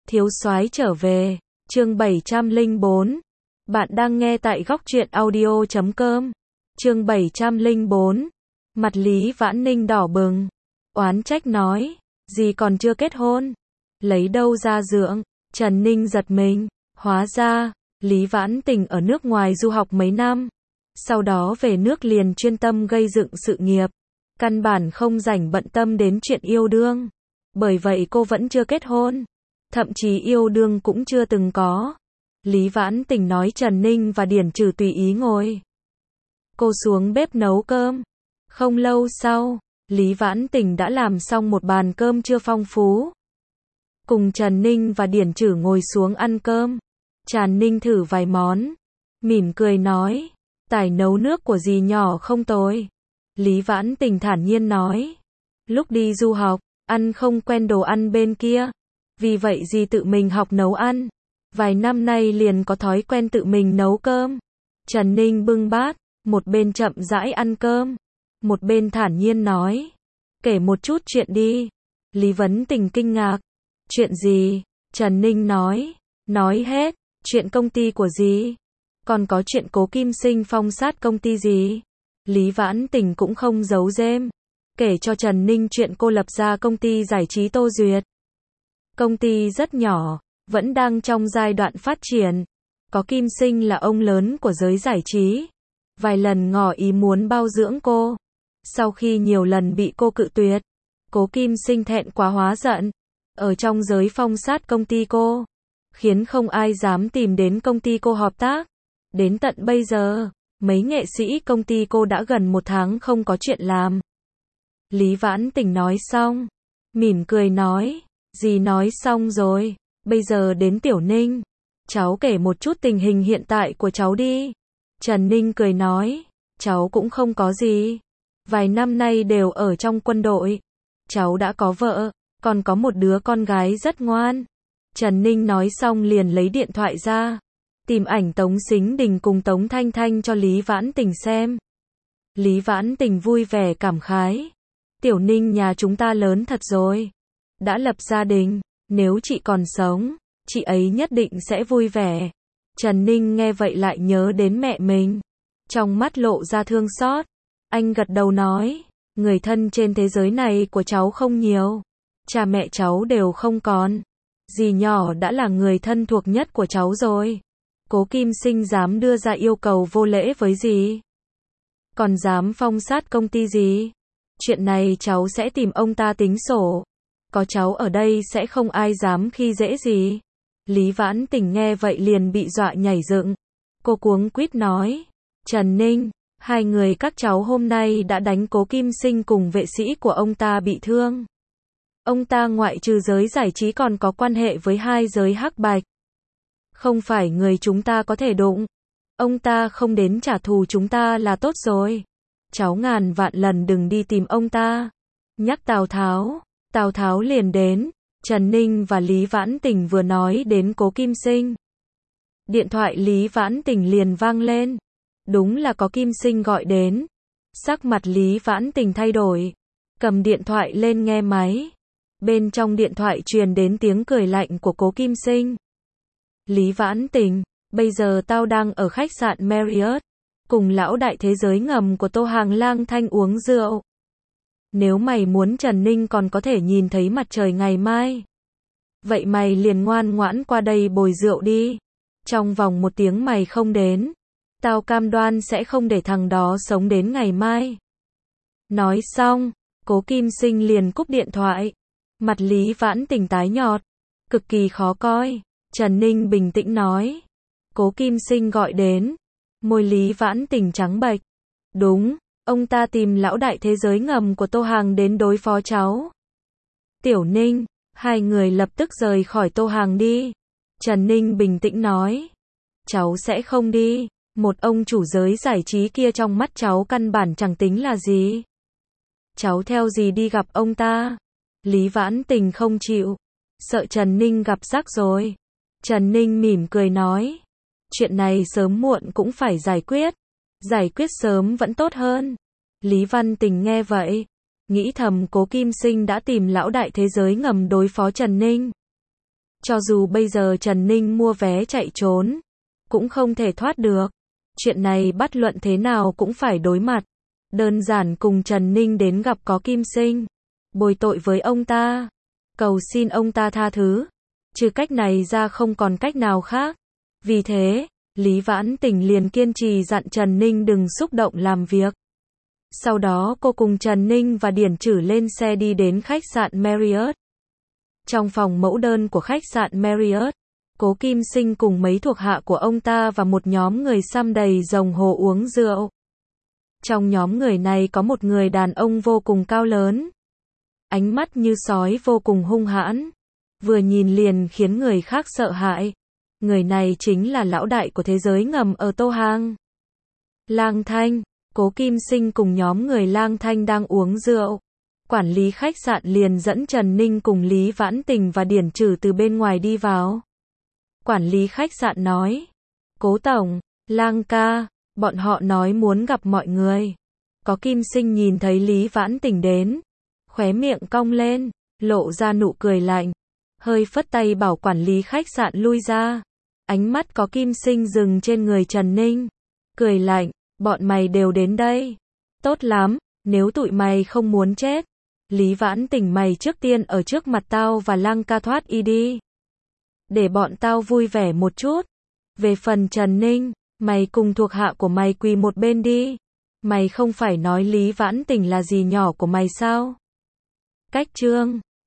Thiếu soái trở về, chương 704. Bạn đang nghe tại góc truyện audio.com. Chương 704. Mặt Lý Vãn Ninh đỏ bừng, oán trách nói, gì còn chưa kết hôn, lấy đâu ra dưỡng. Trần Ninh giật mình, hóa ra, Lý Vãn Tình ở nước ngoài du học mấy năm, sau đó về nước liền chuyên tâm gây dựng sự nghiệp, căn bản không rảnh bận tâm đến chuyện yêu đương. Bởi vậy cô vẫn chưa kết hôn, thậm chí yêu đương cũng chưa từng có. Lý Vãn Tình nói Trần Ninh và Điển Trừ tùy ý ngồi. Cô xuống bếp nấu cơm. Không lâu sau, Lý Vãn Tình đã làm xong một bàn cơm trưa phong phú. Cùng Trần Ninh và Điển Trừ ngồi xuống ăn cơm. Trần Ninh thử vài món, mỉm cười nói, tài nấu nước của dì nhỏ không tồi. Lý Vãn Tình thản nhiên nói, lúc đi du học, ăn không quen đồ ăn bên kia, vì vậy dì tự mình học nấu ăn. Vài năm nay liền có thói quen tự mình nấu cơm. Trần Ninh bưng bát, một bên chậm rãi ăn cơm, một bên thản nhiên nói, kể một chút chuyện đi. Lý Vãn Tình kinh ngạc, chuyện gì? Trần Ninh nói hết, chuyện công ty của dì, còn có chuyện Cố Kim Sinh phong sát công ty gì. Lý Vãn Tình cũng không giấu giếm, kể cho Trần Ninh chuyện cô lập ra công ty giải trí Tô Duyệt. Công ty rất nhỏ, vẫn đang trong giai đoạn phát triển. Có Kim Sinh là ông lớn của giới giải trí, vài lần ngỏ ý muốn bao dưỡng cô. Sau khi nhiều lần bị cô cự tuyệt, Cố Kim Sinh thẹn quá hóa giận, ở trong giới phong sát công ty cô, khiến không ai dám tìm đến công ty cô hợp tác. Đến tận bây giờ, mấy nghệ sĩ công ty cô đã gần 1 tháng không có chuyện làm. Lý Vãn Tình nói xong, mỉm cười nói, dì nói xong rồi, bây giờ đến Tiểu Ninh. Cháu kể một chút tình hình hiện tại của cháu đi. Trần Ninh cười nói, cháu cũng không có gì. Vài năm nay đều ở trong quân đội. Cháu đã có vợ, còn có một đứa con gái rất ngoan. Trần Ninh nói xong liền lấy điện thoại ra, tìm ảnh Tống Sính Đình cùng Tống Thanh Thanh cho Lý Vãn Tình xem. Lý Vãn Tình vui vẻ cảm khái, Tiểu Ninh nhà chúng ta lớn thật rồi, đã lập gia đình, nếu chị còn sống, chị ấy nhất định sẽ vui vẻ. Trần Ninh nghe vậy lại nhớ đến mẹ mình, trong mắt lộ ra thương xót. Anh gật đầu nói, người thân trên thế giới này của cháu không nhiều, cha mẹ cháu đều không còn, dì nhỏ đã là người thân thuộc nhất của cháu rồi. Cố Kim Sinh dám đưa ra yêu cầu vô lễ với dì, còn dám phong sát công ty dì. Chuyện này cháu sẽ tìm ông ta tính sổ, có cháu ở đây sẽ không ai dám khi dễ gì. Lý Vãn Tình nghe vậy liền bị dọa nhảy dựng. Cô cuống quýt nói, Trần Ninh, hai người các cháu hôm nay đã đánh Cố Kim Sinh cùng vệ sĩ của ông ta bị thương. Ông ta ngoại trừ giới giải trí còn có quan hệ với hai giới hắc bạch, không phải người chúng ta có thể đụng. Ông ta không đến trả thù chúng ta là tốt rồi. Cháu ngàn vạn lần đừng đi tìm ông ta. Nhắc Tào Tháo liền đến. Trần Ninh và Lý Vãn Tình vừa nói đến Cố Kim Sinh, điện thoại Lý Vãn Tình liền vang lên. Đúng là có Kim Sinh gọi đến. Sắc mặt Lý Vãn Tình thay đổi, cầm điện thoại lên nghe máy. Bên trong điện thoại truyền đến tiếng cười lạnh của Cố Kim Sinh. Lý Vãn Tình, bây giờ tao đang ở khách sạn Marriott, cùng lão đại thế giới ngầm của Tô Hàng lang thanh uống rượu. Nếu mày muốn Trần Ninh còn có thể nhìn thấy mặt trời ngày mai, vậy mày liền ngoan ngoãn qua đây bồi rượu đi. Trong vòng 1 tiếng mày không đến, tao cam đoan sẽ không để thằng đó sống đến ngày mai. Nói xong, Cố Kim Sinh liền cúp điện thoại. Mặt Lý Vãn Tình tái nhợt, cực kỳ khó coi. Trần Ninh bình tĩnh nói, Cố Kim Sinh gọi đến. Môi Lý Vãn Tình trắng bệch. Đúng, ông ta tìm lão đại thế giới ngầm của Tô Hàng đến đối phó cháu. Tiểu Ninh, hai người lập tức rời khỏi Tô Hàng đi. Trần Ninh bình tĩnh nói, cháu sẽ không đi. Một ông chủ giới giải trí kia trong mắt cháu căn bản chẳng tính là gì. Cháu theo gì đi gặp ông ta. Lý Vãn Tình không chịu, sợ Trần Ninh gặp rắc rồi. Trần Ninh mỉm cười nói, chuyện này sớm muộn cũng phải giải quyết sớm vẫn tốt hơn. Lý Văn Tình nghe vậy, nghĩ thầm Cố Kim Sinh đã tìm lão đại thế giới ngầm đối phó Trần Ninh. Cho dù bây giờ Trần Ninh mua vé chạy trốn, cũng không thể thoát được. Chuyện này bất luận thế nào cũng phải đối mặt. Đơn giản cùng Trần Ninh đến gặp có Kim Sinh, bồi tội với ông ta, cầu xin ông ta tha thứ. Trừ cách này ra không còn cách nào khác. Vì thế, Lý Vãn Tình liền kiên trì dặn Trần Ninh đừng xúc động làm việc. Sau đó cô cùng Trần Ninh và Điển Trử lên xe đi đến khách sạn Marriott. Trong phòng mẫu đơn của khách sạn Marriott, Cố Kim Sinh cùng mấy thuộc hạ của ông ta và một nhóm người xăm đầy rồng hồ uống rượu. Trong nhóm người này có một người đàn ông vô cùng cao lớn, ánh mắt như sói vô cùng hung hãn, vừa nhìn liền khiến người khác sợ hãi. Người này chính là lão đại của thế giới ngầm ở Tô Hang. Lang Thanh. Cố Kim Sinh cùng nhóm người Lang Thanh đang uống rượu. Quản lý khách sạn liền dẫn Trần Ninh cùng Lý Vãn Tình và Điển Trử từ bên ngoài đi vào. Quản lý khách sạn nói: Cố tổng, Lang ca, bọn họ nói muốn gặp mọi người. Có Kim Sinh nhìn thấy Lý Vãn Tình đến, khóe miệng cong lên, lộ ra nụ cười lạnh, hơi phất tay bảo quản lý khách sạn lui ra. Ánh mắt có Kim Sinh dừng trên người Trần Ninh, cười lạnh: bọn mày đều đến đây. Tốt lắm, nếu tụi mày không muốn chết, Lý Vãn Tình mày trước tiên ở trước mặt tao và Lang ca thoát y đi. Để bọn tao vui vẻ một chút. Về phần Trần Ninh, mày cùng thuộc hạ của mày quỳ một bên đi. Mày không phải nói Lý Vãn Tình là gì nhỏ của mày sao? Cách chương